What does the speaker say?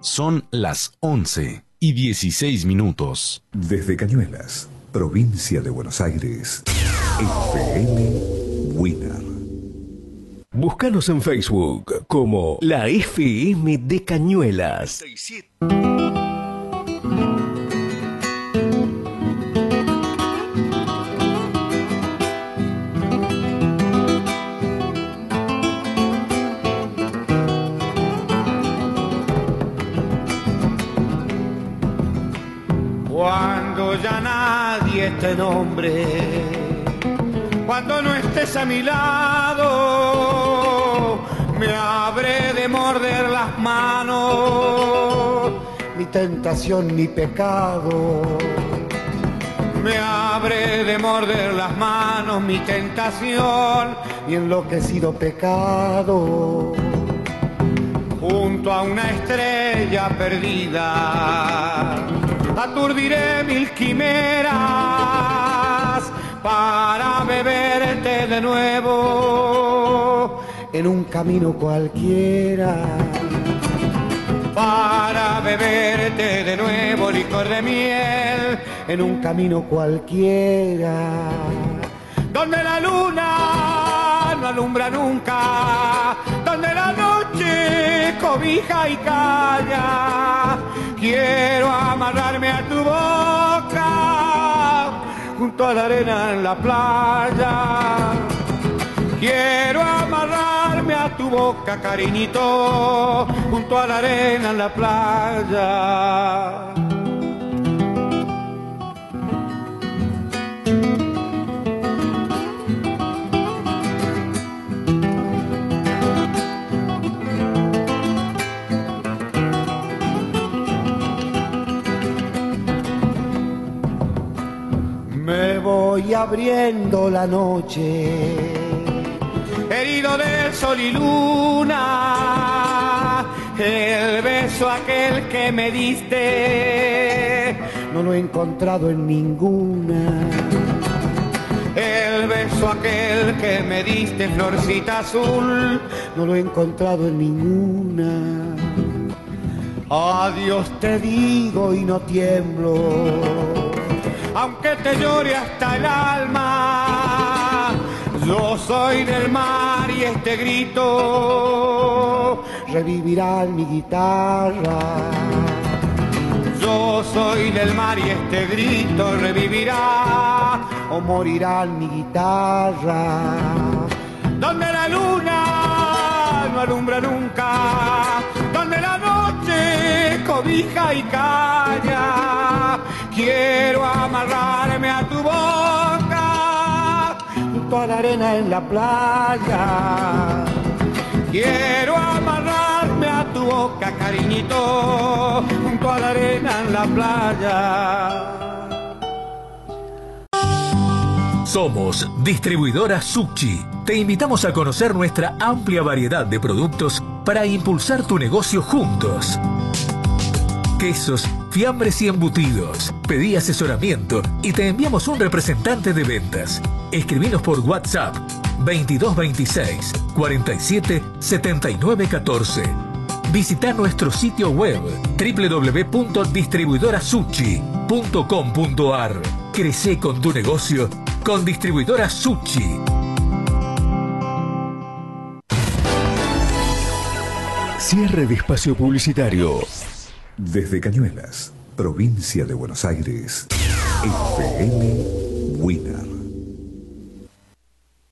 Son las 11:16. Desde Cañuelas, provincia de Buenos Aires, FM Winner. Búscanos en Facebook como la FM de Cañuelas. Cuando ya nadie te nombre, cuando no estés a mi lado, me habré de morder las manos, mi tentación, mi pecado. Me habré de morder las manos, mi tentación, mi enloquecido pecado. Junto a una estrella perdida, aturdiré mil quimeras para beberte de nuevo en un camino cualquiera. Para beberte de nuevo licor de miel en un camino cualquiera, donde la luna no alumbra nunca, donde la noche cobija y calla. Quiero amarrarme a tu boca junto a la arena en la playa. Quiero amarrarme a tu boca, cariñito, junto a la arena en la playa. Me voy abriendo la noche, herido del sol y luna. El beso aquel que me diste no lo he encontrado en ninguna. El beso aquel que me diste, florcita azul, no lo he encontrado en ninguna. Adiós te digo y no tiemblo, aunque te llore hasta el alma. Yo soy del mar y este grito revivirá en mi guitarra. Yo soy del mar y este grito revivirá o morirá en mi guitarra. Donde la luna no alumbra nunca, donde la noche cobija y calla. Quiero amarrarme a tu boca junto a la arena en la playa. Quiero amarrarme a tu boca, cariñito, junto a la arena en la playa. Somos Distribuidora Succhi. Te invitamos a conocer nuestra amplia variedad de productos para impulsar tu negocio juntos. Quesos, fiambres y embutidos. Pedí asesoramiento y te enviamos un representante de ventas. Escribinos por WhatsApp 2226 47 79 14. Visita nuestro sitio web www.distribuidorasucchi.com.ar. Crece con tu negocio con Distribuidora Succhi. Cierre de espacio publicitario. Desde Cañuelas, provincia de Buenos Aires, FM Winner.